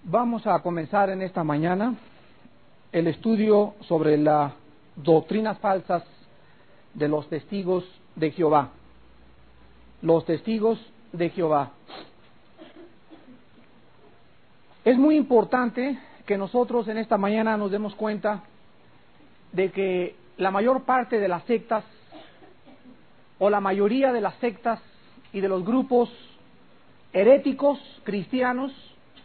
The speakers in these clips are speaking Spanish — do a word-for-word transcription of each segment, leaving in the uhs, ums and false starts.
Vamos a comenzar en esta mañana el estudio sobre las doctrinas falsas de los testigos de Jehová. Los testigos de Jehová. Es muy importante que nosotros en esta mañana nos demos cuenta de que la mayor parte de las sectas, o la mayoría de las sectas y de los grupos heréticos cristianos,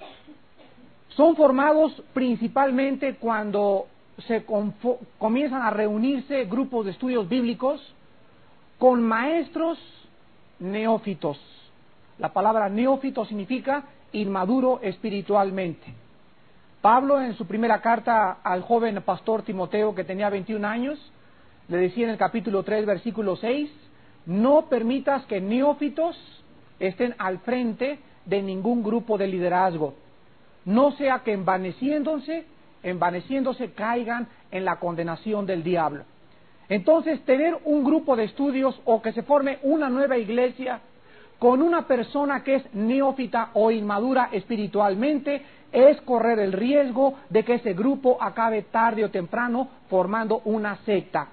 son formados principalmente cuando se comienzan a reunirse grupos de estudios bíblicos con maestros neófitos. La palabra neófito significa inmaduro espiritualmente. Pablo, en su primera carta al joven pastor Timoteo, que tenía veintiún años, le decía en el capítulo tres, versículo seis, no permitas que neófitos estén al frente de ningún grupo de liderazgo, no sea que envaneciéndose, envaneciéndose caigan en la condenación del diablo. Entonces, tener un grupo de estudios o que se forme una nueva iglesia con una persona que es neófita o inmadura espiritualmente es correr el riesgo de que ese grupo acabe tarde o temprano formando una secta.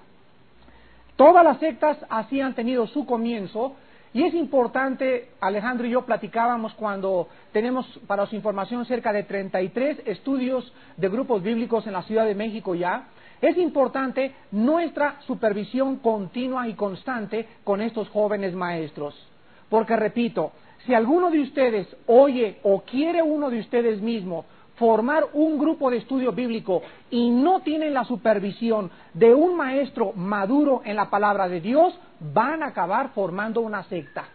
Todas las sectas así han tenido su comienzo. Y es importante, Alejandro y yo platicábamos cuando tenemos para su información cerca de treinta y tres estudios de grupos bíblicos en la Ciudad de México ya. Es importante nuestra supervisión continua y constante con estos jóvenes maestros. Porque repito, si alguno de ustedes oye o quiere uno de ustedes mismo formar un grupo de estudio bíblico y no tienen la supervisión de un maestro maduro en la palabra de Dios, van a acabar formando una secta.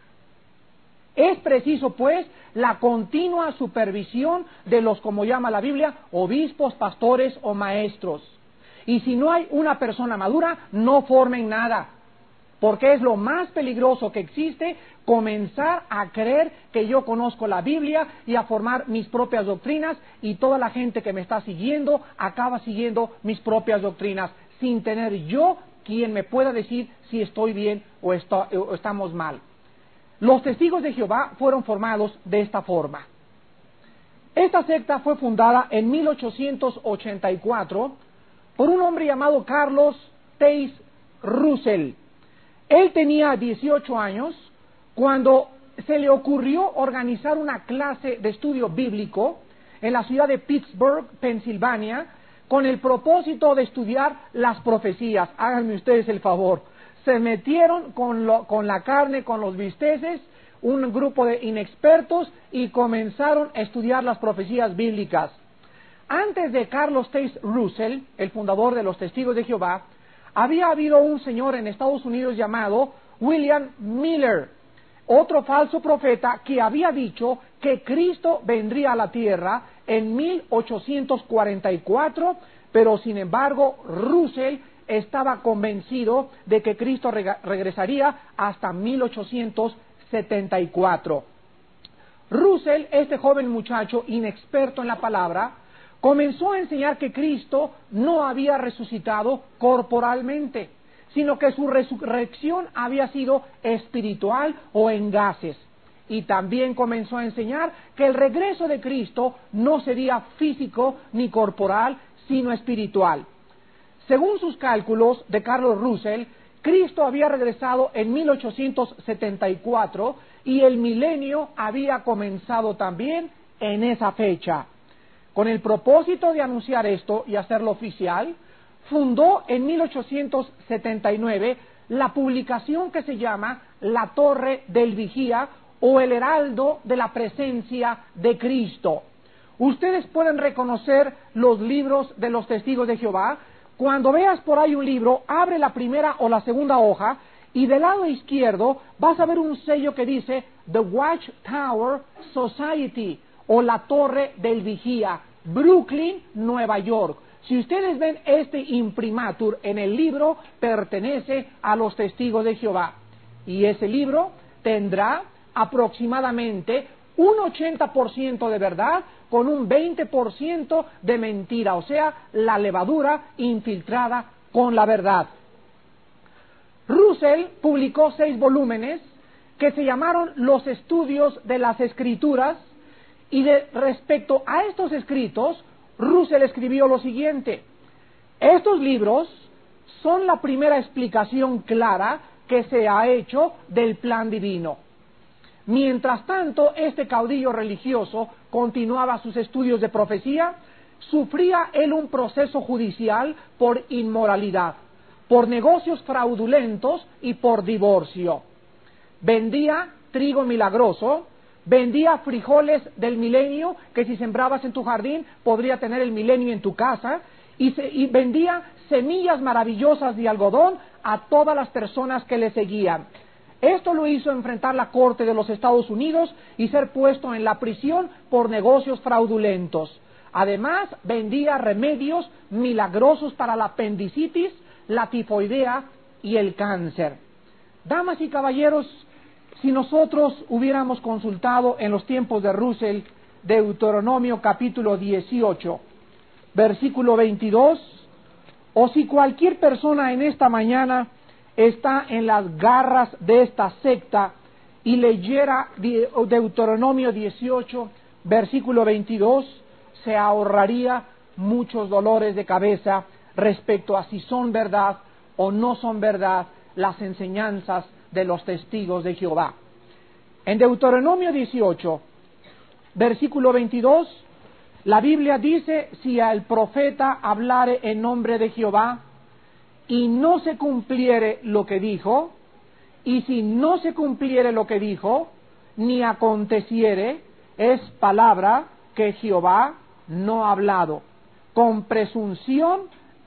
Es preciso, pues, la continua supervisión de los, como llama la Biblia, obispos, pastores o maestros. Y si no hay una persona madura, no formen nada. Porque es lo más peligroso que existe, comenzar a creer que yo conozco la Biblia y a formar mis propias doctrinas, y toda la gente que me está siguiendo acaba siguiendo mis propias doctrinas, sin tener yo quien me pueda decir si estoy bien o, está, o estamos mal. Los testigos de Jehová fueron formados de esta forma. Esta secta fue fundada en mil ochocientos ochenta y cuatro por un hombre llamado Carlos Taze Russell. Él tenía dieciocho años cuando se le ocurrió organizar una clase de estudio bíblico en la ciudad de Pittsburgh, Pensilvania, con el propósito de estudiar las profecías. Háganme ustedes el favor. Se metieron con, lo, con la carne, con los bisteces, un grupo de inexpertos, y comenzaron a estudiar las profecías bíblicas. Antes de Carlos Taze Russell, el fundador de los Testigos de Jehová, había habido un señor en Estados Unidos llamado William Miller, otro falso profeta que había dicho que Cristo vendría a la tierra en mil ochocientos cuarenta y cuatro, pero sin embargo Russell estaba convencido de que Cristo reg- regresaría hasta mil ochocientos setenta y cuatro. Russell, este joven muchacho inexperto en la palabra, comenzó a enseñar que Cristo no había resucitado corporalmente, sino que su resurrección había sido espiritual o en gases. Y también comenzó a enseñar que el regreso de Cristo no sería físico ni corporal, sino espiritual. Según sus cálculos de Carlos Russell, Cristo había regresado en mil ochocientos setenta y cuatro y el milenio había comenzado también en esa fecha. Con el propósito de anunciar esto y hacerlo oficial, fundó en mil ochocientos setenta y nueve la publicación que se llama La Torre del Vigía, o el Heraldo de la Presencia de Cristo. Ustedes pueden reconocer los libros de los Testigos de Jehová. Cuando veas por ahí un libro, abre la primera o la segunda hoja y del lado izquierdo vas a ver un sello que dice The Watchtower Society, o la Torre del Vigía, Brooklyn, Nueva York. Si ustedes ven este imprimatur en el libro, pertenece a los Testigos de Jehová. Y ese libro tendrá aproximadamente un ochenta por ciento de verdad con un veinte por ciento de mentira, o sea, la levadura infiltrada con la verdad. Russell publicó seis volúmenes que se llamaron Los Estudios de las Escrituras, Y de respecto a estos escritos, Russell escribió lo siguiente: estos libros son la primera explicación clara que se ha hecho del plan divino. Mientras tanto, este caudillo religioso continuaba sus estudios de profecía. Sufría él un proceso judicial por inmoralidad, por negocios fraudulentos y por divorcio. Vendía trigo milagroso, vendía frijoles del milenio, que si sembrabas en tu jardín podría tener el milenio en tu casa, y, se, y vendía semillas maravillosas de algodón a todas las personas que le seguían. Esto lo hizo enfrentar la corte de los Estados Unidos y ser puesto en la prisión por negocios fraudulentos. Además, vendía remedios milagrosos para la apendicitis, la tifoidea y el cáncer. Damas y caballeros, si nosotros hubiéramos consultado en los tiempos de Russell Deuteronomio capítulo dieciocho, versículo veintidós, o si cualquier persona en esta mañana está en las garras de esta secta y leyera Deuteronomio dieciocho, versículo veintidós, se ahorraría muchos dolores de cabeza respecto a si son verdad o no son verdad las enseñanzas de los testigos de Jehová. En Deuteronomio dieciocho, versículo veintidós, la Biblia dice: si al profeta hablare en nombre de Jehová y no se cumpliere lo que dijo, y si no se cumpliere lo que dijo, ni aconteciere, es palabra que Jehová no ha hablado. Con presunción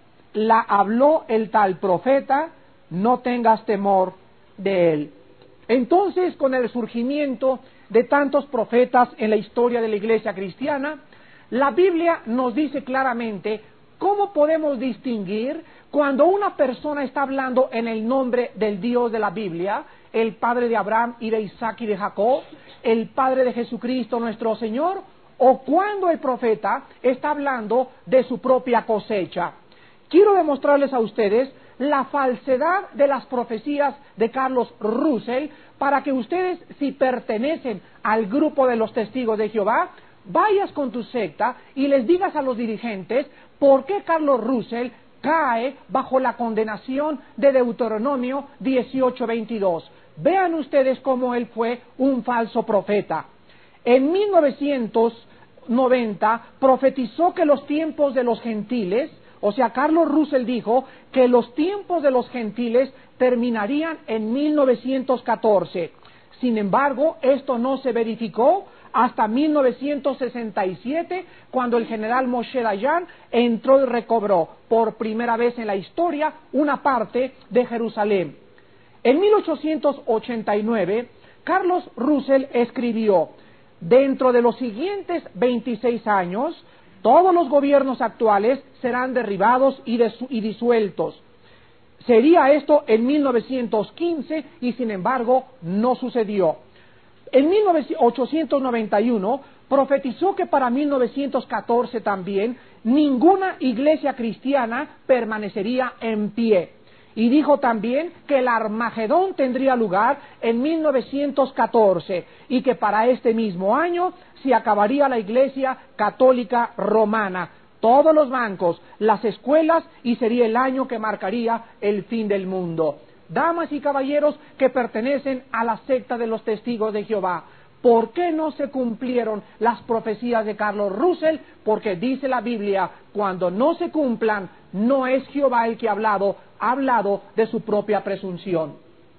la habló el tal profeta, no tengas temor de él. Entonces, con el surgimiento de tantos profetas en la historia de la iglesia cristiana, la Biblia nos dice claramente cómo podemos distinguir cuando una persona está hablando en el nombre del Dios de la Biblia, el Padre de Abraham y de Isaac y de Jacob, el Padre de Jesucristo nuestro Señor, o cuando el profeta está hablando de su propia cosecha. Quiero demostrarles a ustedes la falsedad de las profecías de Carlos Russell para que ustedes, si pertenecen al grupo de los testigos de Jehová, vayas con tu secta y les digas a los dirigentes por qué Carlos Russell cae bajo la condenación de Deuteronomio dieciocho veintidós. Vean ustedes cómo él fue un falso profeta. En mil novecientos noventa profetizó que los tiempos de los gentiles, o sea, Carlos Russell dijo que los tiempos de los gentiles terminarían en mil novecientos catorce. Sin embargo, esto no se verificó hasta mil novecientos sesenta y siete, cuando el general Moshe Dayan entró y recobró por primera vez en la historia una parte de Jerusalén. En mil ochocientos ochenta y nueve, Carlos Russell escribió: dentro de los siguientes veintiséis años, todos los gobiernos actuales serán derribados y, y disueltos. Sería esto en mil novecientos quince y sin embargo no sucedió. En mil ochocientos noventa y uno profetizó que para mil novecientos catorce también ninguna iglesia cristiana permanecería en pie. Y dijo también que el Armagedón tendría lugar en mil novecientos catorce y que para este mismo año se acabaría la Iglesia Católica Romana, todos los bancos, las escuelas, y sería el año que marcaría el fin del mundo. Damas y caballeros que pertenecen a la secta de los testigos de Jehová, ¿por qué no se cumplieron las profecías de Carlos Russell? Porque dice la Biblia, cuando no se cumplan, no es Jehová el que ha hablado, ha hablado de su propia presunción.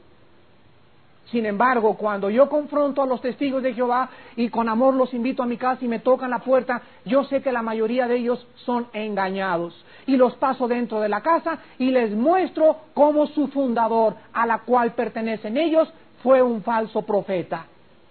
Sin embargo, cuando yo confronto a los testigos de Jehová y con amor los invito a mi casa y me tocan la puerta, yo sé que la mayoría de ellos son engañados. Y los paso dentro de la casa y les muestro cómo su fundador, a la cual pertenecen ellos, fue un falso profeta.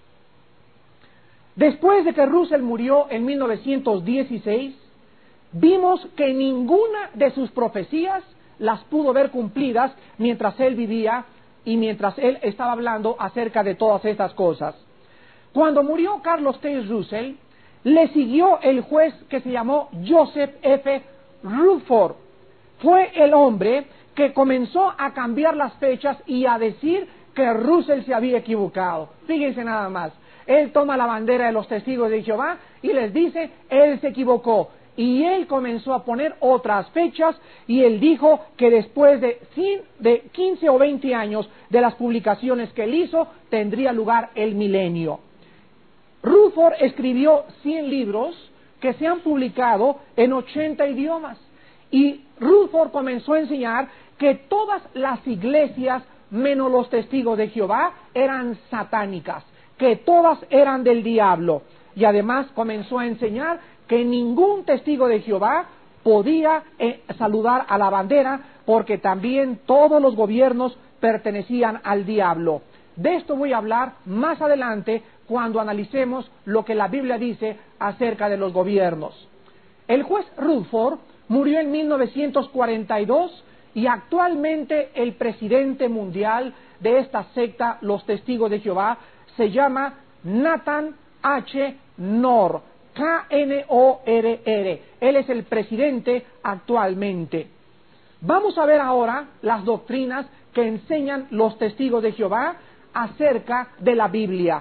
Después de que Russell murió en mil novecientos dieciséis, vimos que ninguna de sus profecías las pudo ver cumplidas mientras él vivía y mientras él estaba hablando acerca de todas estas cosas. Cuando murió Carlos T. Russell, le siguió el juez que se llamó Joseph F. Rutherford. Fue el hombre que comenzó a cambiar las fechas y a decir que Russell se había equivocado. Fíjense nada más. él toma la bandera de los testigos de Jehová y les dice, él se equivocó. Y él comenzó a poner otras fechas y él dijo que después de, de quince o veinte años de las publicaciones que él hizo, tendría lugar el milenio. Rutherford escribió cien libros que se han publicado en ochenta idiomas. Y Rutherford comenzó a enseñar que todas las iglesias, menos los testigos de Jehová, eran satánicas, que todas eran del diablo. Y además comenzó a enseñar que ningún testigo de Jehová podía eh, saludar a la bandera, porque también todos los gobiernos pertenecían al diablo. De esto voy a hablar más adelante cuando analicemos lo que la Biblia dice acerca de los gobiernos. El juez Rutherford murió en mil novecientos cuarenta y dos y actualmente el presidente mundial de esta secta, los Testigos de Jehová, se llama Nathan H. Knorr, K N O R R. Él es el presidente actualmente. Vamos a ver ahora las doctrinas que enseñan los Testigos de Jehová acerca de la Biblia.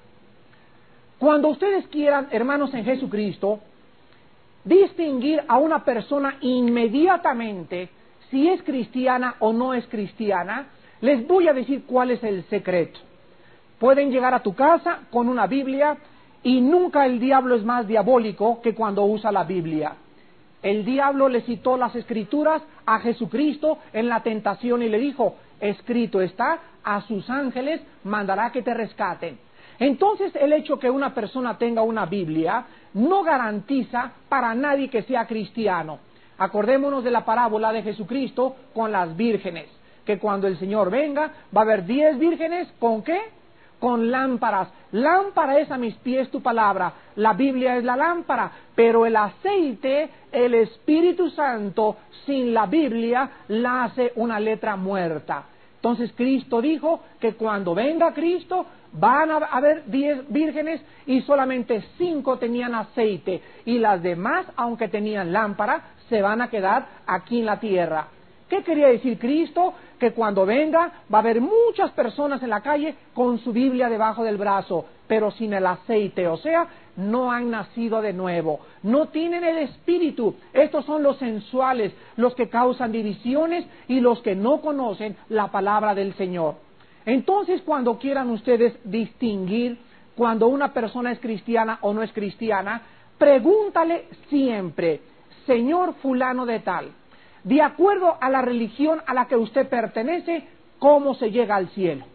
Cuando ustedes quieran, hermanos en Jesucristo, distinguir a una persona inmediatamente si es cristiana o no es cristiana, les voy a decir cuál es el secreto. Pueden llegar a tu casa con una Biblia y nunca el diablo es más diabólico que cuando usa la Biblia. El diablo le citó las Escrituras a Jesucristo en la tentación y le dijo, escrito está, a sus ángeles mandará que te rescaten. Entonces el hecho que una persona tenga una Biblia no garantiza para nadie que sea cristiano. Acordémonos de la parábola de Jesucristo con las vírgenes, que cuando el Señor venga va a haber diez vírgenes, ¿con qué? Con lámparas. Lámpara es a mis pies tu palabra, la Biblia es la lámpara, pero el aceite, el Espíritu Santo, sin la Biblia, la hace una letra muerta. Entonces Cristo dijo que cuando venga Cristo van a haber diez vírgenes y solamente cinco tenían aceite y las demás, aunque tenían lámpara, se van a quedar aquí en la tierra. ¿Qué quería decir Cristo? Que cuando venga va a haber muchas personas en la calle con su Biblia debajo del brazo, pero sin el aceite, o sea, no han nacido de nuevo, no tienen el Espíritu. Estos son los sensuales, los que causan divisiones y los que no conocen la palabra del Señor. Entonces, cuando quieran ustedes distinguir cuando una persona es cristiana o no es cristiana, pregúntale siempre, Señor fulano de tal, de acuerdo a la religión a la que usted pertenece, ¿cómo se llega al cielo?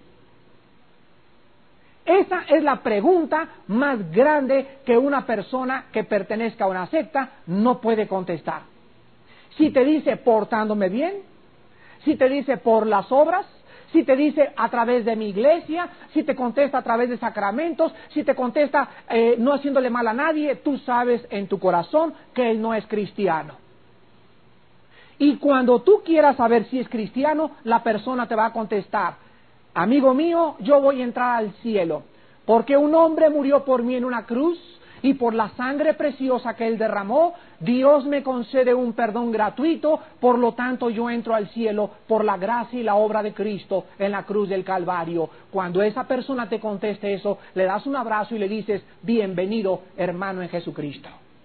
Esa es la pregunta más grande que una persona que pertenezca a una secta no puede contestar. Si te dice portándome bien, si te dice por las obras, si te dice a través de mi iglesia, si te contesta a través de sacramentos, si te contesta eh, no haciéndole mal a nadie, tú sabes en tu corazón que él no es cristiano. Y cuando tú quieras saber si es cristiano, la persona te va a contestar, amigo mío, yo voy a entrar al cielo, porque un hombre murió por mí en una cruz, y por la sangre preciosa que él derramó, Dios me concede un perdón gratuito, por lo tanto yo entro al cielo por la gracia y la obra de Cristo en la cruz del Calvario. Cuando esa persona te conteste eso, le das un abrazo y le dices, bienvenido hermano en Jesucristo.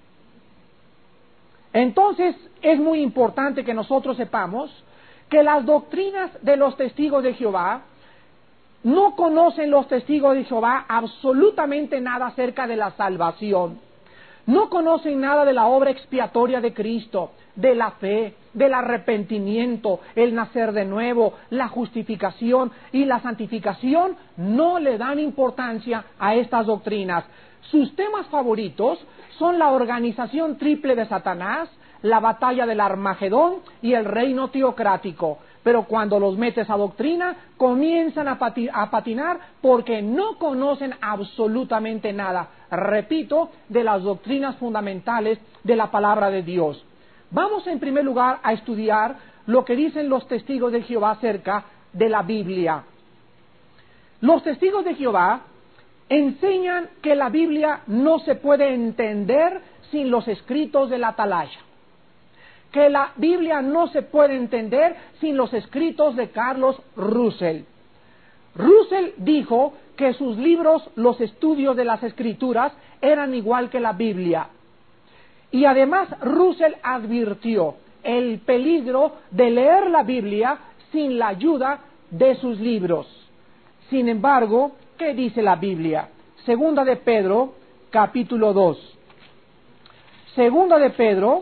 Entonces es muy importante que nosotros sepamos que las doctrinas de los testigos de Jehová, no conocen los testigos de Jehová absolutamente nada acerca de la salvación. No conocen nada de la obra expiatoria de Cristo, de la fe, del arrepentimiento, el nacer de nuevo, la justificación y la santificación. No le dan importancia a estas doctrinas. Sus temas favoritos son la organización triple de Satanás, la batalla del Armagedón y el reino teocrático. Pero cuando los metes a doctrina, comienzan a, pati- a patinar porque no conocen absolutamente nada, repito, de las doctrinas fundamentales de la palabra de Dios. Vamos en primer lugar a estudiar lo que dicen los testigos de Jehová acerca de la Biblia. Los testigos de Jehová enseñan que la Biblia no se puede entender sin los escritos de la Atalaya, que la Biblia no se puede entender sin los escritos de Carlos Russell. Russell dijo que sus libros, los estudios de las Escrituras, eran igual que la Biblia. Y además Russell advirtió el peligro de leer la Biblia sin la ayuda de sus libros. Sin embargo, ¿qué dice la Biblia? Segunda de Pedro, capítulo dos. Segunda de Pedro,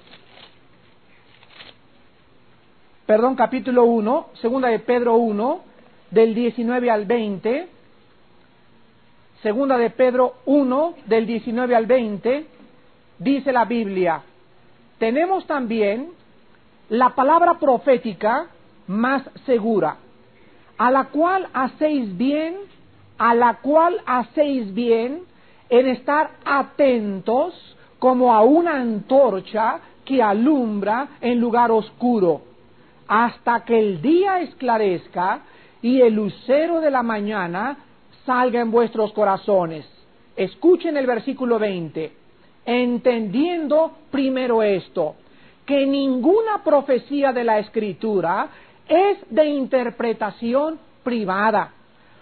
perdón, capítulo uno, segunda de Pedro uno, del diecinueve al veinte. Segunda de Pedro uno, del diecinueve al veinte, dice la Biblia: tenemos también la palabra profética más segura, a la cual hacéis bien, a la cual hacéis bien en estar atentos como a una antorcha que alumbra en lugar oscuro, hasta que el día esclarezca y el lucero de la mañana salga en vuestros corazones. Escuchen el versículo veinte. Entendiendo primero esto, que ninguna profecía de la Escritura es de interpretación privada,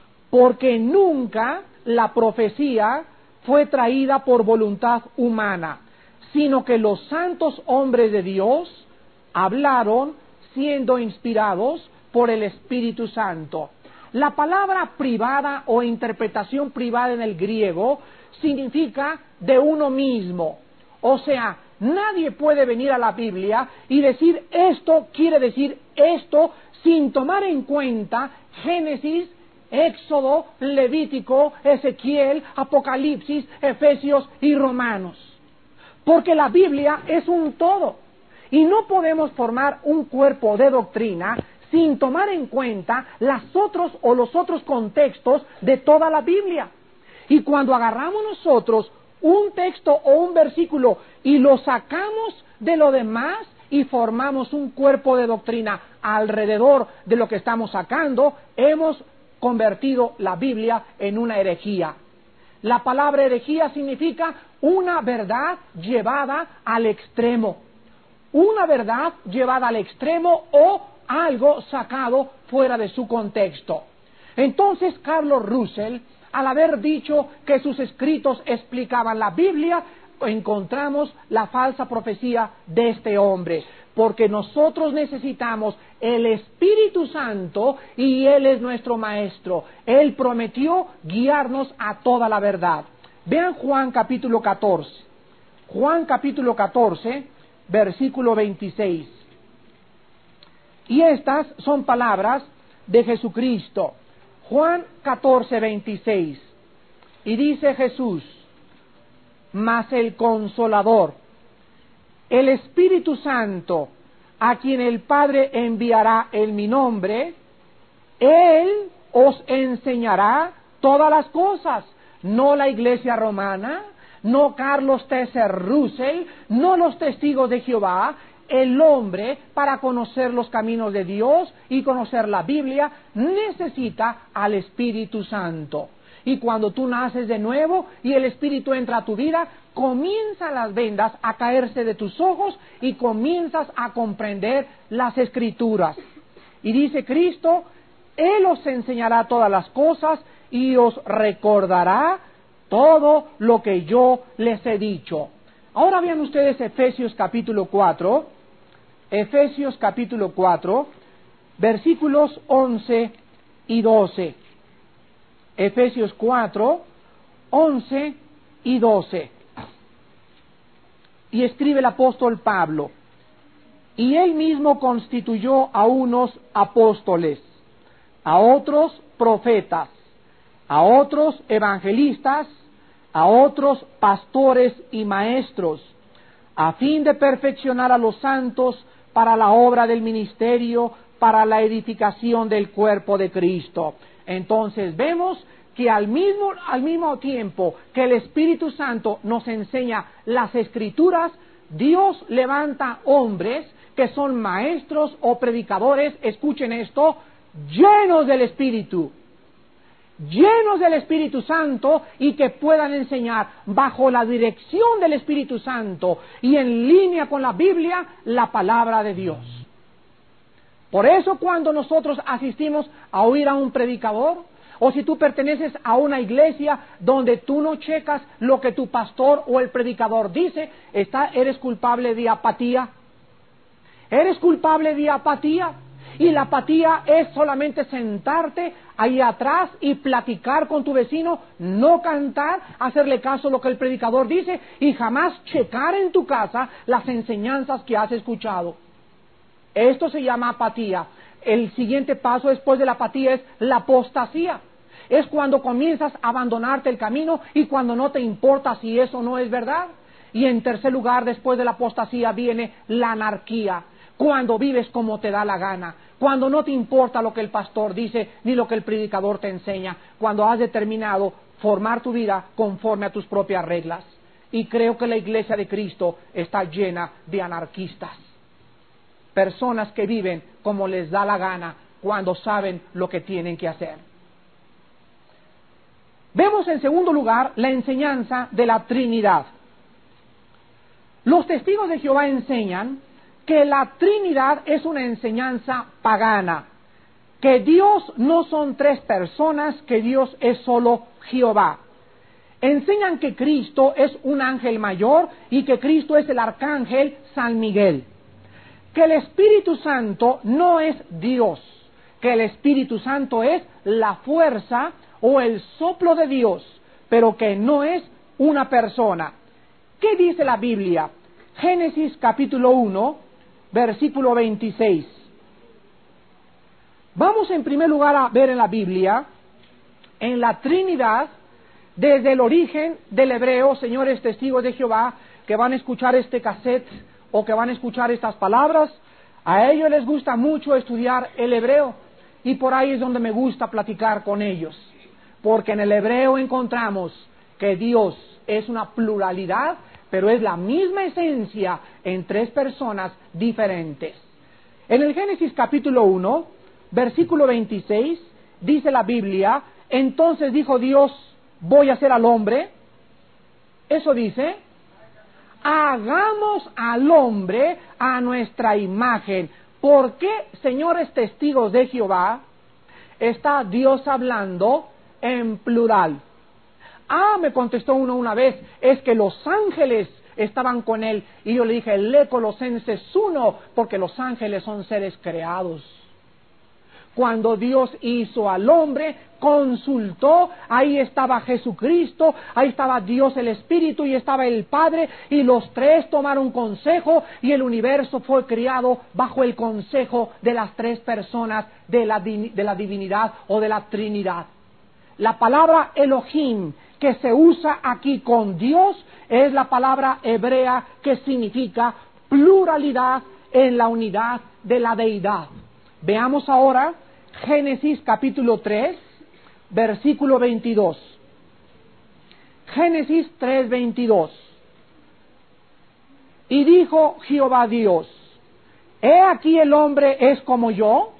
porque nunca la profecía fue traída por voluntad humana, sino que los santos hombres de Dios hablaron siendo inspirados por el Espíritu Santo. La palabra privada o interpretación privada en el griego significa de uno mismo. O sea, nadie puede venir a la Biblia y decir esto quiere decir esto sin tomar en cuenta Génesis, Éxodo, Levítico, Ezequiel, Apocalipsis, Efesios y Romanos. Porque la Biblia es un todo y no podemos formar un cuerpo de doctrina sin tomar en cuenta las otros o los otros contextos de toda la Biblia. Y cuando agarramos nosotros un texto o un versículo y lo sacamos de lo demás y formamos un cuerpo de doctrina alrededor de lo que estamos sacando, hemos convertido la Biblia en una herejía. La palabra herejía significa una verdad llevada al extremo. Una verdad llevada al extremo o algo sacado fuera de su contexto. Entonces Carlos Russell, al haber dicho que sus escritos explicaban la Biblia, encontramos la falsa profecía de este hombre, porque nosotros necesitamos el Espíritu Santo y Él es nuestro Maestro. Él prometió guiarnos a toda la verdad. Vean Juan capítulo catorce. Juan capítulo catorce, versículo veintiséis. Y estas son palabras de Jesucristo. Juan catorce, veintiséis. Y dice Jesús: mas el Consolador, el Espíritu Santo, a quien el Padre enviará en mi nombre, Él os enseñará todas las cosas. No la Iglesia Romana, no Carlos Tesser Russell, no los testigos de Jehová. El hombre, para conocer los caminos de Dios y conocer la Biblia, necesita al Espíritu Santo. Y cuando tú naces de nuevo y el Espíritu entra a tu vida, comienzan las vendas a caerse de tus ojos y comienzas a comprender las Escrituras. Y dice Cristo: Él os enseñará todas las cosas y os recordará todo lo que yo les he dicho. Ahora vean ustedes Efesios capítulo cuatro, Efesios capítulo cuatro, versículos once y doce. Efesios cuatro, once y doce. Y escribe el apóstol Pablo: y él mismo constituyó a unos apóstoles, a otros profetas, a otros evangelistas, a otros pastores y maestros, a fin de perfeccionar a los santos para la obra del ministerio, para la edificación del cuerpo de Cristo. Entonces vemos que al mismo, al mismo tiempo que el Espíritu Santo nos enseña las Escrituras, Dios levanta hombres que son maestros o predicadores, escuchen esto, llenos del Espíritu, llenos del Espíritu Santo y que puedan enseñar bajo la dirección del Espíritu Santo y en línea con la Biblia la palabra de Dios. Por eso cuando nosotros asistimos a oír a un predicador, o si tú perteneces a una iglesia donde tú no checas lo que tu pastor o el predicador dice, está, eres culpable de apatía. Eres culpable de apatía. Y la apatía es solamente sentarte ahí atrás y platicar con tu vecino, no cantar, hacerle caso a lo que el predicador dice y jamás checar en tu casa las enseñanzas que has escuchado. Esto se llama apatía. El siguiente paso después de la apatía es la apostasía. Es cuando comienzas a abandonarte el camino y cuando no te importa si eso no es verdad. Y en tercer lugar, después de la apostasía, viene la anarquía. Cuando vives como te da la gana, cuando no te importa lo que el pastor dice ni lo que el predicador te enseña, cuando has determinado formar tu vida conforme a tus propias reglas. Y creo que la iglesia de Cristo está llena de anarquistas, personas que viven como les da la gana cuando saben lo que tienen que hacer. Vemos en segundo lugar la enseñanza de la Trinidad. Los testigos de Jehová enseñan que la Trinidad es una enseñanza pagana, que Dios no son tres personas, que Dios es solo Jehová. Enseñan que Cristo es un ángel mayor y que Cristo es el arcángel San Miguel. Que el Espíritu Santo no es Dios, que el Espíritu Santo es la fuerza o el soplo de Dios, pero que no es una persona. ¿Qué dice la Biblia? Génesis capítulo uno, versículo veintiséis. Vamos en primer lugar a ver en la Biblia, en la Trinidad, desde el origen del hebreo, señores testigos de Jehová, que van a escuchar este cassette o que van a escuchar estas palabras. A ellos les gusta mucho estudiar el hebreo y por ahí es donde me gusta platicar con ellos, porque en el hebreo encontramos que Dios es una pluralidad, pero es la misma esencia en tres personas diferentes. En el Génesis capítulo uno, versículo veintiséis, dice la Biblia, entonces dijo Dios, voy a hacer al hombre. Eso dice, hagamos al hombre a nuestra imagen. ¿Por qué, señores testigos de Jehová, está Dios hablando en plural? Ah, me contestó uno una vez, es que los ángeles estaban con él. Y yo le dije, lee Colosenses uno, porque los ángeles son seres creados. Cuando Dios hizo al hombre, consultó, ahí estaba Jesucristo, ahí estaba Dios el Espíritu y estaba el Padre, y los tres tomaron consejo y el universo fue creado bajo el consejo de las tres personas de la, de la divinidad o de la Trinidad. La palabra Elohim que se usa aquí con Dios es la palabra hebrea que significa pluralidad en la unidad de la deidad. Veamos ahora Génesis capítulo tres, versículo veintidós. Génesis tres, veintidós. Y dijo Jehová Dios, he aquí el hombre es como yo.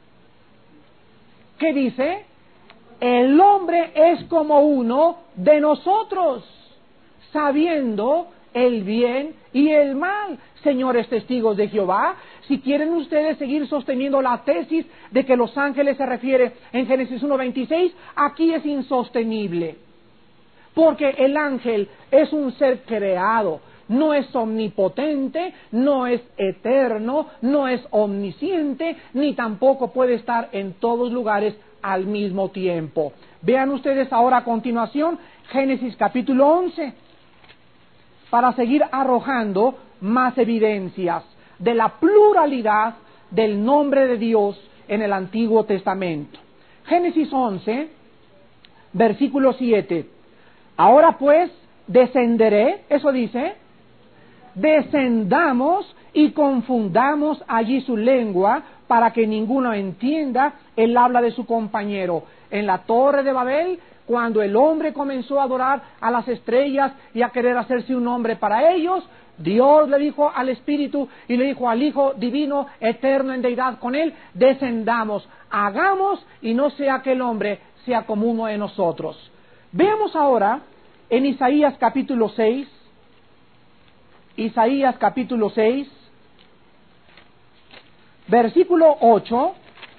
¿Qué dice? El hombre es como uno de nosotros, sabiendo el bien y el mal. Señores testigos de Jehová, si quieren ustedes seguir sosteniendo la tesis de que los ángeles se refiere en Génesis uno veintiséis, aquí es insostenible. Porque el ángel es un ser creado, no es omnipotente, no es eterno, no es omnisciente, ni tampoco puede estar en todos lugares al mismo tiempo. Vean ustedes ahora a continuación Génesis capítulo once, para seguir arrojando más evidencias de la pluralidad del nombre de Dios en el Antiguo Testamento. Génesis once, versículo siete. Ahora pues, descenderé, eso dice, descendamos y confundamos allí su lengua para que ninguno entienda el habla de su compañero. En la torre de Babel, cuando el hombre comenzó a adorar a las estrellas y a querer hacerse un nombre para ellos, Dios le dijo al Espíritu y le dijo al Hijo divino, eterno en deidad con él, descendamos, hagamos y no sea que el hombre sea como uno de nosotros. Veamos ahora en Isaías capítulo seis, Isaías capítulo seis, versículo ocho,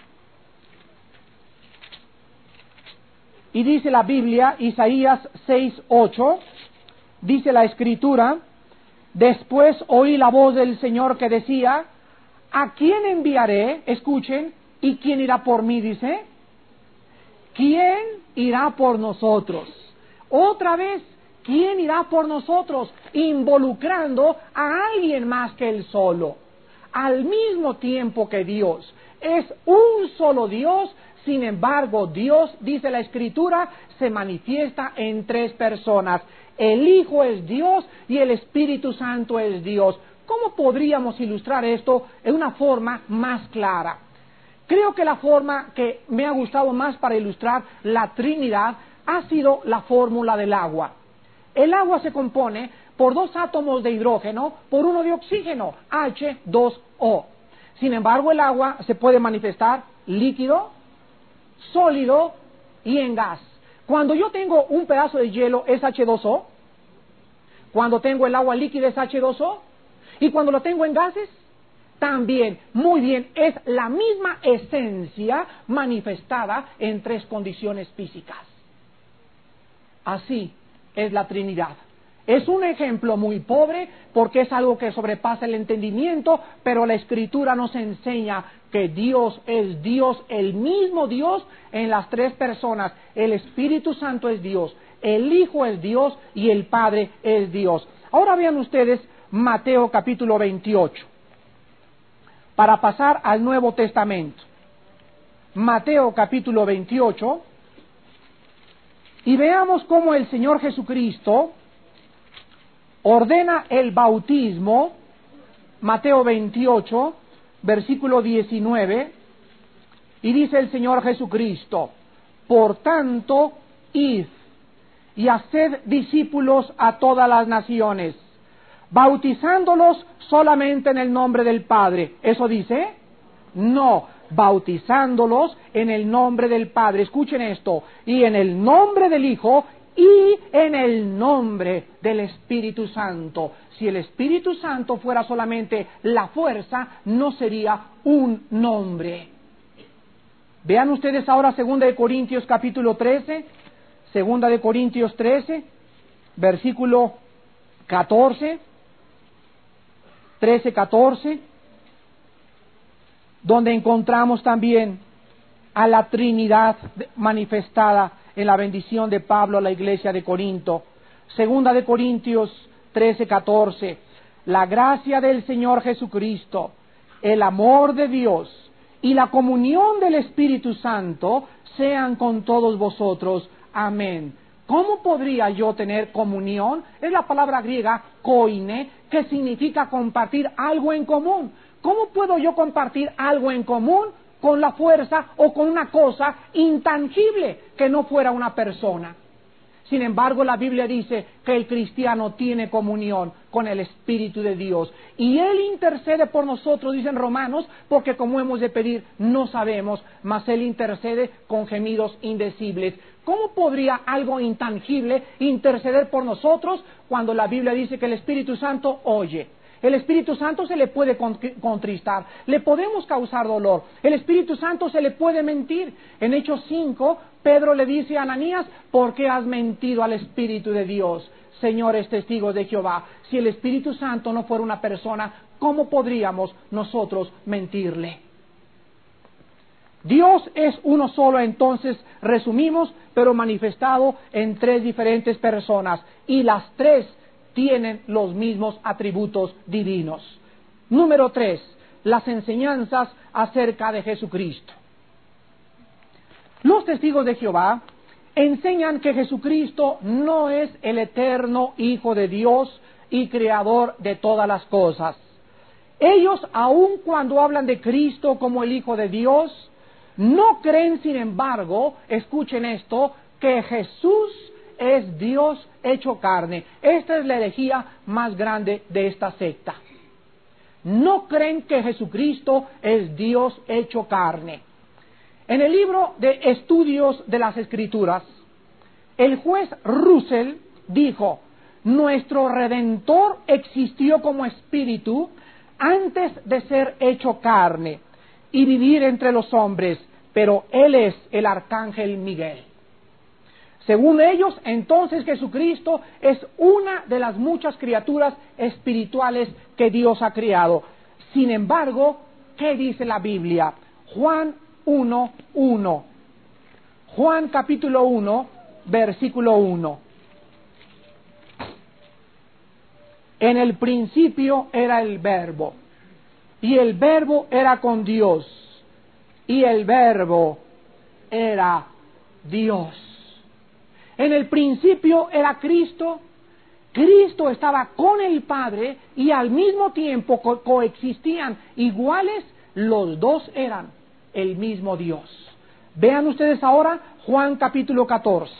y dice la Biblia, Isaías seis, ocho, dice la Escritura: después oí la voz del Señor que decía, ¿a quién enviaré? Escuchen, ¿y quién irá por mí? Dice, ¿quién irá por nosotros? Otra vez, ¿quién irá por nosotros? Involucrando a alguien más que él solo. Al mismo tiempo que Dios es un solo Dios, sin embargo, Dios, dice la Escritura, se manifiesta en tres personas. El Hijo es Dios y el Espíritu Santo es Dios. ¿Cómo podríamos ilustrar esto en una forma más clara? Creo que la forma que me ha gustado más para ilustrar la Trinidad ha sido la fórmula del agua. El agua se compone por dos átomos de hidrógeno por uno de oxígeno, H dos O. Sin embargo, el agua se puede manifestar líquido, sólido y en gas. Cuando yo tengo un pedazo de hielo es H dos O, cuando tengo el agua líquida es H dos O, y cuando lo tengo en gases, también, muy bien, es la misma esencia manifestada en tres condiciones físicas. Así es la Trinidad. Es un ejemplo muy pobre porque es algo que sobrepasa el entendimiento, pero la Escritura nos enseña que Dios es Dios, el mismo Dios en las tres personas. El Espíritu Santo es Dios, el Hijo es Dios y el Padre es Dios. Ahora vean ustedes Mateo capítulo veintiocho, para pasar al Nuevo Testamento. Mateo capítulo veintiocho, y veamos cómo el Señor Jesucristo ordena el bautismo. Mateo veintiocho, versículo diecinueve, y dice el Señor Jesucristo: por tanto, id y haced discípulos a todas las naciones, bautizándolos solamente en el nombre del Padre. ¿Eso dice? No, bautizándolos en el nombre del Padre. Escuchen esto: y en el nombre del Hijo y en el nombre del Espíritu Santo. Si el Espíritu Santo fuera solamente la fuerza, no sería un nombre. Vean ustedes ahora segunda de Corintios capítulo trece, segunda de Corintios trece, versículo catorce, trece, catorce, donde encontramos también a la Trinidad manifestada en la bendición de Pablo a la iglesia de Corinto. Segunda de Corintios trece, catorce. La gracia del Señor Jesucristo, el amor de Dios y la comunión del Espíritu Santo sean con todos vosotros. Amén. ¿Cómo podría yo tener comunión? Es la palabra griega koine, que significa compartir algo en común. ¿Cómo puedo yo compartir algo en común con la fuerza o con una cosa intangible que no fuera una persona? Sin embargo, la Biblia dice que el cristiano tiene comunión con el Espíritu de Dios. Y Él intercede por nosotros, dicen Romanos, porque como hemos de pedir, no sabemos, mas Él intercede con gemidos indecibles. ¿Cómo podría algo intangible interceder por nosotros cuando la Biblia dice que el Espíritu Santo oye? El Espíritu Santo se le puede contristar, le podemos causar dolor, el Espíritu Santo se le puede mentir. En Hechos cinco, Pedro le dice a Ananías: ¿por qué has mentido al Espíritu de Dios? Señores testigos de Jehová, si el Espíritu Santo no fuera una persona, ¿cómo podríamos nosotros mentirle? Dios es uno solo, entonces resumimos, pero manifestado en tres diferentes personas, y las tres tienen los mismos atributos divinos. Número tres, las enseñanzas acerca de Jesucristo. Los testigos de Jehová enseñan que Jesucristo no es el eterno Hijo de Dios y creador de todas las cosas. Ellos, aun cuando hablan de Cristo como el Hijo de Dios, no creen, sin embargo, escuchen esto, que Jesús es Dios hecho carne. Esta es la herejía más grande de esta secta. No creen que Jesucristo es Dios hecho carne. En el libro de Estudios de las Escrituras, el juez Russell dijo: nuestro Redentor existió como espíritu antes de ser hecho carne. y vivir entre los hombres, pero Él es el arcángel Miguel. Según ellos, entonces Jesucristo es una de las muchas criaturas espirituales que Dios ha creado. Sin embargo, ¿qué dice la Biblia? Juan uno, uno. Juan capítulo uno, versículo uno. En el principio era el Verbo, y el Verbo era con Dios, y el Verbo era Dios. En el principio era Cristo, Cristo estaba con el Padre y al mismo tiempo co- coexistían iguales, los dos eran el mismo Dios. Vean ustedes ahora Juan capítulo catorce.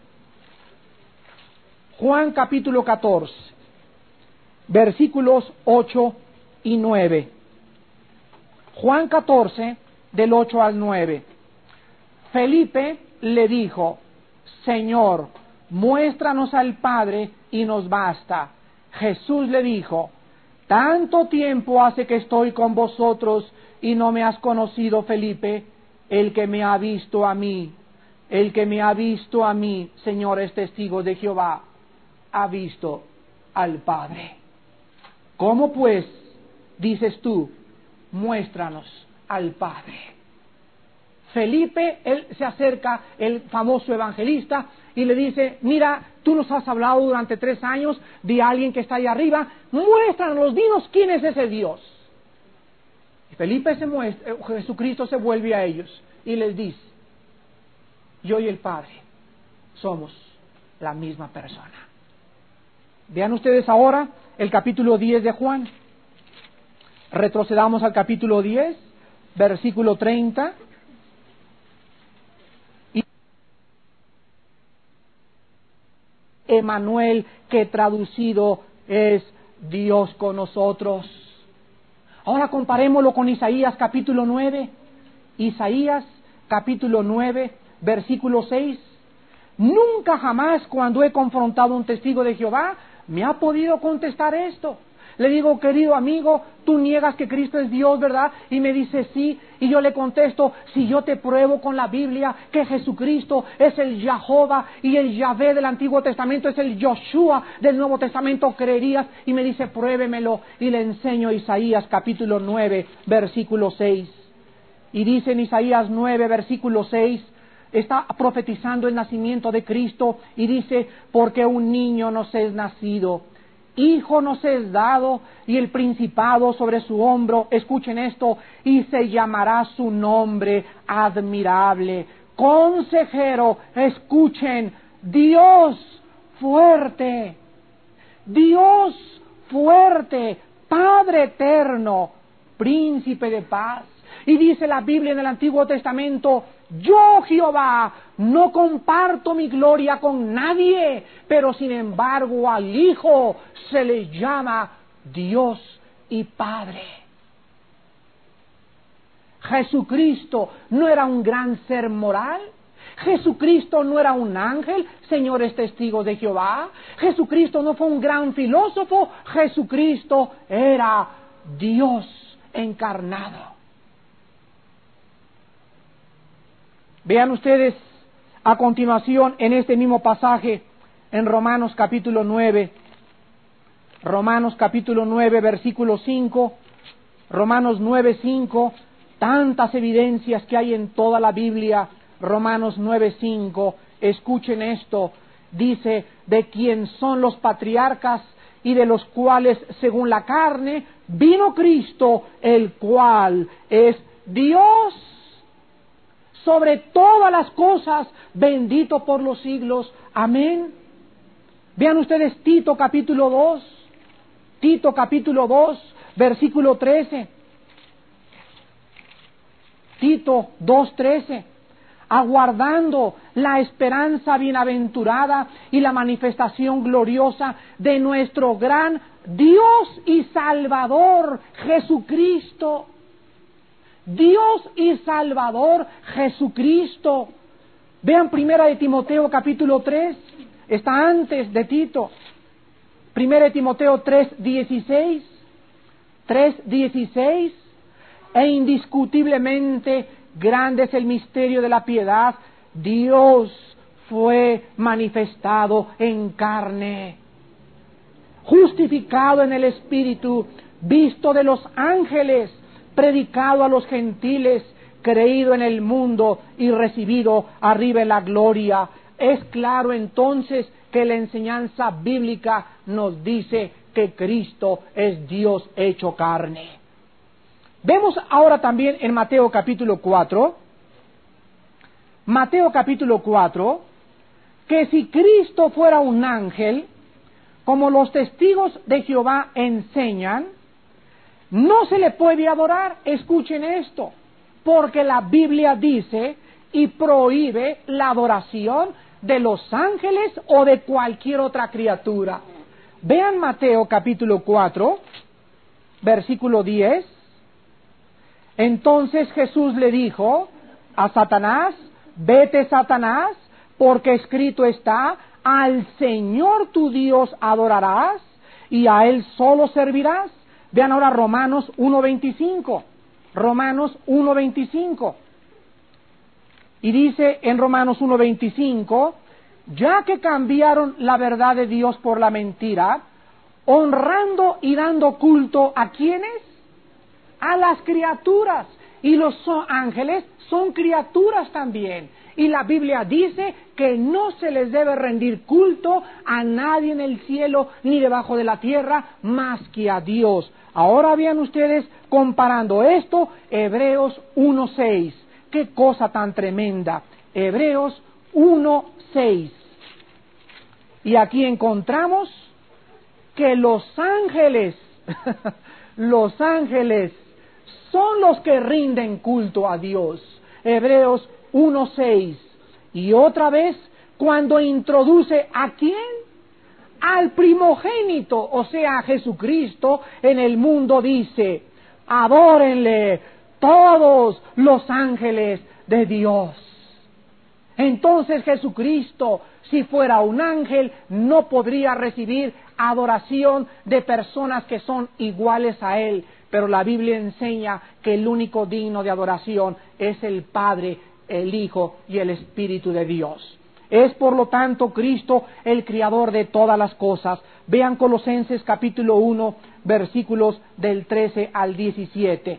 Juan capítulo catorce, versículos ocho y nueve. Juan catorce, del ocho al nueve. Felipe le dijo: Señor, muéstranos al Padre y nos basta. Jesús le dijo: ¿tanto tiempo hace que estoy con vosotros y no me has conocido, Felipe? El que me ha visto a mí, el que me ha visto a mí, señores testigos de Jehová, ha visto al Padre. ¿Cómo pues dices tú, muéstranos al Padre? Felipe, él se acerca, el famoso evangelista, y le dice: mira, tú nos has hablado durante tres años de alguien que está ahí arriba, muéstranos, dinos quién es ese Dios. Y Felipe se muestra, Jesucristo se vuelve a ellos y les dice: yo y el Padre somos la misma persona. Vean ustedes ahora el capítulo diez de Juan. Retrocedamos al capítulo diez, versículo treinta. Emanuel, que traducido es Dios con nosotros. Ahora comparémoslo con Isaías capítulo nueve. Isaías capítulo nueve, versículo seis. Nunca jamás, cuando he confrontado a un testigo de Jehová, me ha podido contestar esto. Le digo: querido amigo, tú niegas que Cristo es Dios, ¿verdad? Y me dice sí, y yo le contesto: si yo te pruebo con la Biblia que Jesucristo es el Jehová y el Yahvé del Antiguo Testamento es el Yoshua del Nuevo Testamento, ¿creerías? Y me dice: pruébemelo, y le enseño Isaías capítulo nueve, versículo seis. Y dice en Isaías nueve, versículo seis, está profetizando el nacimiento de Cristo, y dice: porque un niño nos es nacido, hijo nos es dado, y el principado sobre su hombro, escuchen esto, y se llamará su nombre admirable, consejero, escuchen, Dios fuerte, Dios fuerte, Padre eterno, príncipe de paz. Y dice la Biblia en el Antiguo Testamento: yo, Jehová, no comparto mi gloria con nadie, pero sin embargo al Hijo se le llama Dios y Padre. Jesucristo no era un gran ser moral. Jesucristo no era un ángel, señores testigos de Jehová. Jesucristo no fue un gran filósofo. Jesucristo era Dios encarnado. Vean ustedes a continuación en este mismo pasaje, en Romanos capítulo nueve, Romanos capítulo nueve, versículo cinco, Romanos nueve, cinco, tantas evidencias que hay en toda la Biblia. Romanos nueve, cinco, escuchen esto, dice: de quien son los patriarcas y de los cuales según la carne vino Cristo, el cual es Dios sobre todas las cosas, bendito por los siglos. Amén. Vean ustedes Tito capítulo dos, Tito capítulo dos, versículo trece. Tito dos, trece. Aguardando la esperanza bienaventurada y la manifestación gloriosa de nuestro gran Dios y Salvador Jesucristo. Dios y Salvador Jesucristo. Vean Primera de Timoteo capítulo tres, está antes de Tito. Primera de Timoteo tres, dieciséis. tres, dieciséis. e indiscutiblemente grande es el misterio de la piedad. Dios fue manifestado en carne, justificado en el Espíritu, visto de los ángeles, predicado a los gentiles, creído en el mundo y recibido arriba en la gloria. Es claro entonces que la enseñanza bíblica nos dice que Cristo es Dios hecho carne. Vemos ahora también en Mateo capítulo cuatro, Mateo capítulo cuatro, que si Cristo fuera un ángel, como los testigos de Jehová enseñan, no se le puede adorar. Escuchen esto, porque la Biblia dice y prohíbe la adoración de los ángeles o de cualquier otra criatura. Vean Mateo capítulo cuatro, versículo diez. Entonces Jesús le dijo a Satanás: vete, Satanás, porque escrito está: al Señor tu Dios adorarás y a Él solo servirás. Vean ahora Romanos uno veinticinco. Romanos uno veinticinco. Y dice en Romanos uno veinticinco: ya que cambiaron la verdad de Dios por la mentira, honrando y dando culto ¿a quiénes? A las criaturas. Y los ángeles son criaturas también. Y la Biblia dice que no se les debe rendir culto a nadie en el cielo ni debajo de la tierra más que a Dios. Ahora vean ustedes, comparando esto, Hebreos uno seis. ¡Qué cosa tan tremenda! Hebreos uno seis. Y aquí encontramos que los ángeles, los ángeles son los que rinden culto a Dios. Hebreos uno seis. Y otra vez, cuando introduce ¿a quién? Al primogénito, o sea, a Jesucristo, en el mundo dice: adórenle todos los ángeles de Dios. Entonces Jesucristo, si fuera un ángel, no podría recibir adoración de personas que son iguales a Él. Pero la Biblia enseña que el único digno de adoración es el Padre, el Hijo y el Espíritu de Dios. Es por lo tanto Cristo el Creador de todas las cosas. Vean Colosenses capítulo uno, versículos del trece al diecisiete.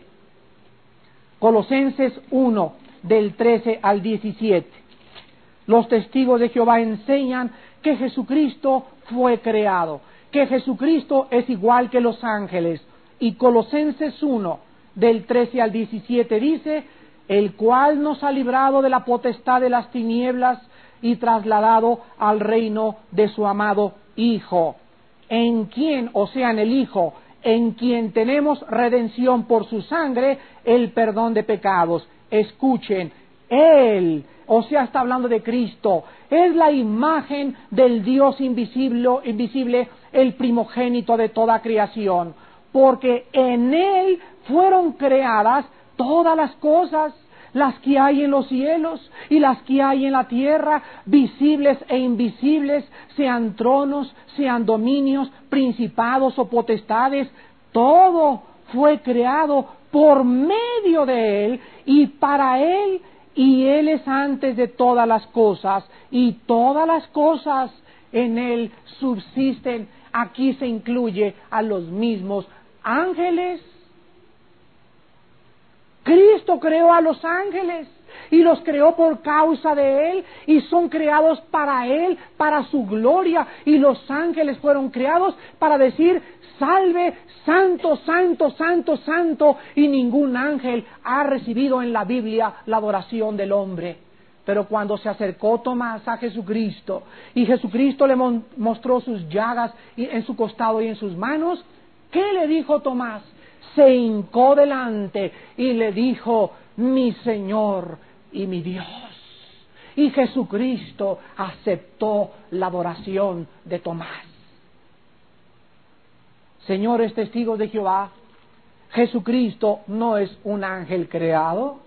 Colosenses uno, del trece al diecisiete. Los testigos de Jehová enseñan que Jesucristo fue creado, que Jesucristo es igual que los ángeles. Y Colosenses uno, del trece al diecisiete dice: el cual nos ha librado de la potestad de las tinieblas y trasladado al reino de su amado Hijo, en quien, o sea, en el Hijo, en quien tenemos redención por su sangre, el perdón de pecados. Escuchen, Él, o sea, está hablando de Cristo, es la imagen del Dios invisible, invisible, el primogénito de toda creación, porque en Él fueron creadas todas las cosas, las que hay en los cielos y las que hay en la tierra, visibles e invisibles, sean tronos, sean dominios, principados o potestades. Todo fue creado por medio de Él y para Él, y Él es antes de todas las cosas, y todas las cosas en Él subsisten. Aquí se incluye a los mismos ángeles. Cristo creó a los ángeles y los creó por causa de Él y son creados para Él, para su gloria, y los ángeles fueron creados para decir: salve, santo, santo, santo, santo, y ningún ángel ha recibido en la Biblia la adoración del hombre. Pero cuando se acercó Tomás a Jesucristo y Jesucristo le mostró sus llagas en su costado y en sus manos, ¿qué le dijo Tomás? Se hincó delante y le dijo: mi Señor y mi Dios. Y Jesucristo aceptó la adoración de Tomás. Señores testigos de Jehová, Jesucristo no es un ángel creado.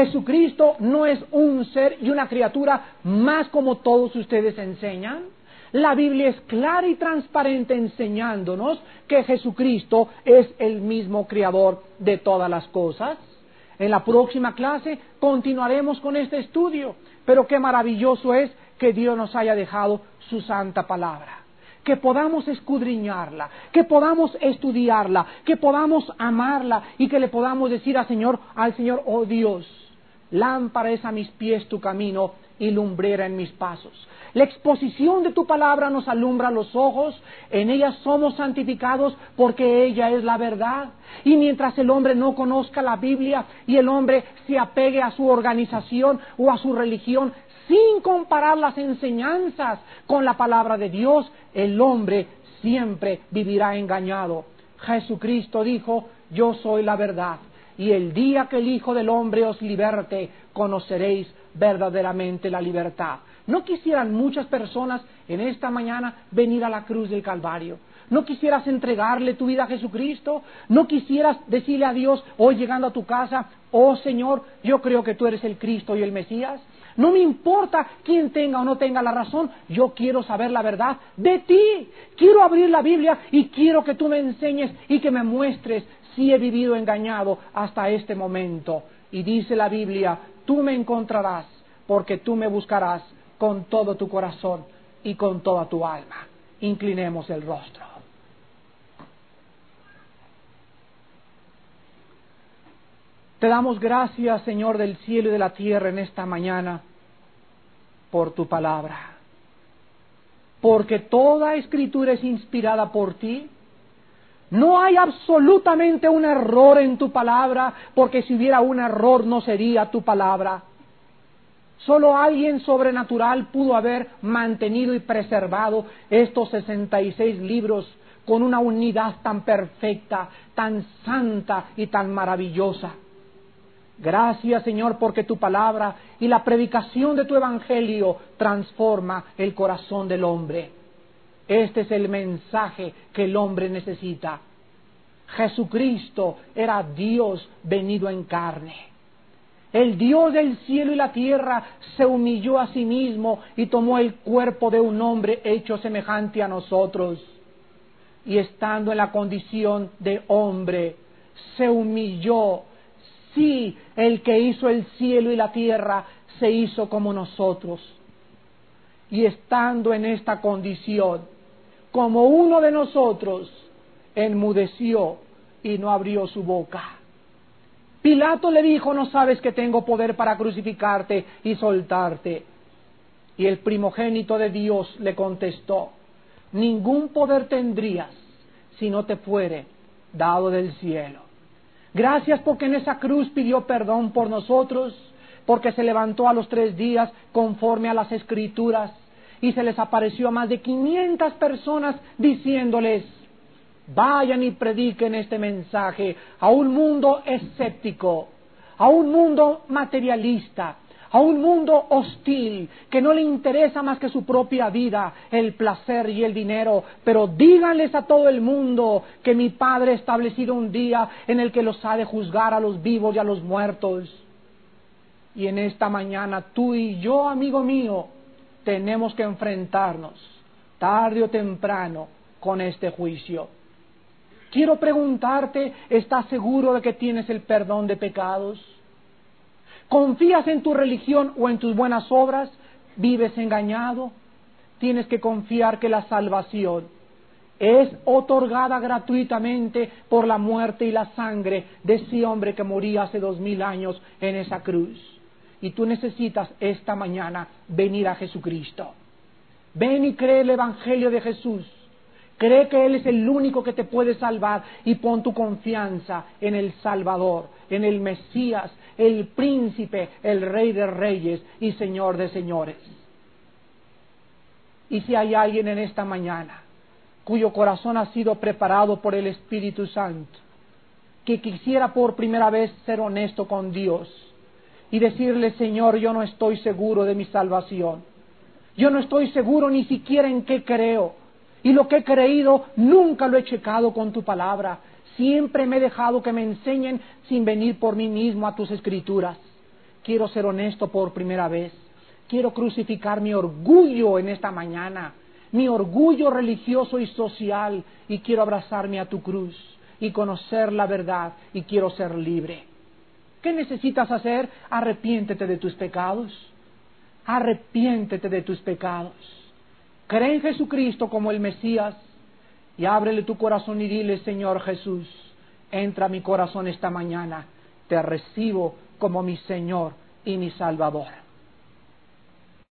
Jesucristo no es un ser y una criatura más como todos ustedes enseñan. La Biblia es clara y transparente enseñándonos que Jesucristo es el mismo creador de todas las cosas. En la próxima clase continuaremos con este estudio, pero qué maravilloso es que Dios nos haya dejado su santa palabra, que podamos escudriñarla, que podamos estudiarla, que podamos amarla y que le podamos decir al Señor, al Señor, oh Dios, lámpara es a mis pies tu camino y lumbrera en mis pasos. La exposición de tu palabra nos alumbra los ojos, en ella somos santificados porque ella es la verdad. Y mientras el hombre no conozca la Biblia y el hombre se apegue a su organización o a su religión, sin comparar las enseñanzas con la palabra de Dios, el hombre siempre vivirá engañado. Jesucristo dijo, yo soy la verdad, y el día que el Hijo del Hombre os liberte, conoceréis verdaderamente la libertad. ¿No quisieran muchas personas en esta mañana venir a la cruz del Calvario? ¿No quisieras entregarle tu vida a Jesucristo? ¿No quisieras decirle a Dios, hoy llegando a tu casa, oh Señor, yo creo que tú eres el Cristo y el Mesías? No me importa quién tenga o no tenga la razón, yo quiero saber la verdad de ti. Quiero abrir la Biblia y quiero que tú me enseñes y que me muestres si he vivido engañado hasta este momento. Y dice la Biblia, tú me encontrarás porque tú me buscarás con todo tu corazón y con toda tu alma. Inclinemos el rostro. Te damos gracias, Señor del cielo y de la tierra, en esta mañana, por tu palabra. Porque toda escritura es inspirada por ti. No hay absolutamente un error en tu palabra, porque si hubiera un error no sería tu palabra. Solo alguien sobrenatural pudo haber mantenido y preservado estos sesenta y seis libros con una unidad tan perfecta, tan santa y tan maravillosa. Gracias, Señor, porque tu palabra y la predicación de tu evangelio transforma el corazón del hombre. Este es el mensaje que el hombre necesita. Jesucristo era Dios venido en carne. El Dios del cielo y la tierra se humilló a sí mismo y tomó el cuerpo de un hombre hecho semejante a nosotros. Y estando en la condición de hombre, se humilló. Sí, el que hizo el cielo y la tierra se hizo como nosotros. Y estando en esta condición, como uno de nosotros, enmudeció y no abrió su boca. Pilato le dijo, ¿no sabes que tengo poder para crucificarte y soltarte? Y el primogénito de Dios le contestó, ningún poder tendrías si no te fuere dado del cielo. Gracias porque en esa cruz pidió perdón por nosotros, porque se levantó a los tres días conforme a las Escrituras y se les apareció a más de quinientas personas diciéndoles, vayan y prediquen este mensaje a un mundo escéptico, a un mundo materialista, a un mundo hostil, que no le interesa más que su propia vida, el placer y el dinero. Pero díganles a todo el mundo que mi Padre ha establecido un día en el que los ha de juzgar a los vivos y a los muertos. Y en esta mañana tú y yo, amigo mío, tenemos que enfrentarnos, tarde o temprano, con este juicio. Quiero preguntarte, ¿estás seguro de que tienes el perdón de pecados? ¿Confías en tu religión o en tus buenas obras? ¿Vives engañado? Tienes que confiar que la salvación es otorgada gratuitamente por la muerte y la sangre de ese hombre que moría hace dos mil años en esa cruz. Y tú necesitas esta mañana venir a Jesucristo. Ven y cree el Evangelio de Jesús. Cree que Él es el único que te puede salvar y pon tu confianza en el Salvador, en el Mesías, el Príncipe, el Rey de Reyes y Señor de Señores. Y si hay alguien en esta mañana cuyo corazón ha sido preparado por el Espíritu Santo, que quisiera por primera vez ser honesto con Dios y decirle, Señor, yo no estoy seguro de mi salvación, yo no estoy seguro ni siquiera en qué creo, y lo que he creído nunca lo he checado con tu palabra, siempre me he dejado que me enseñen sin venir por mí mismo a tus escrituras. Quiero ser honesto por primera vez, quiero crucificar mi orgullo en esta mañana, mi orgullo religioso y social y quiero abrazarme a tu cruz y conocer la verdad y quiero ser libre. ¿Qué necesitas hacer? Arrepiéntete de tus pecados. Arrepiéntete de tus pecados. Cree en Jesucristo como el Mesías y ábrele tu corazón y dile: Señor Jesús, entra a mi corazón esta mañana. Te recibo como mi Señor y mi Salvador.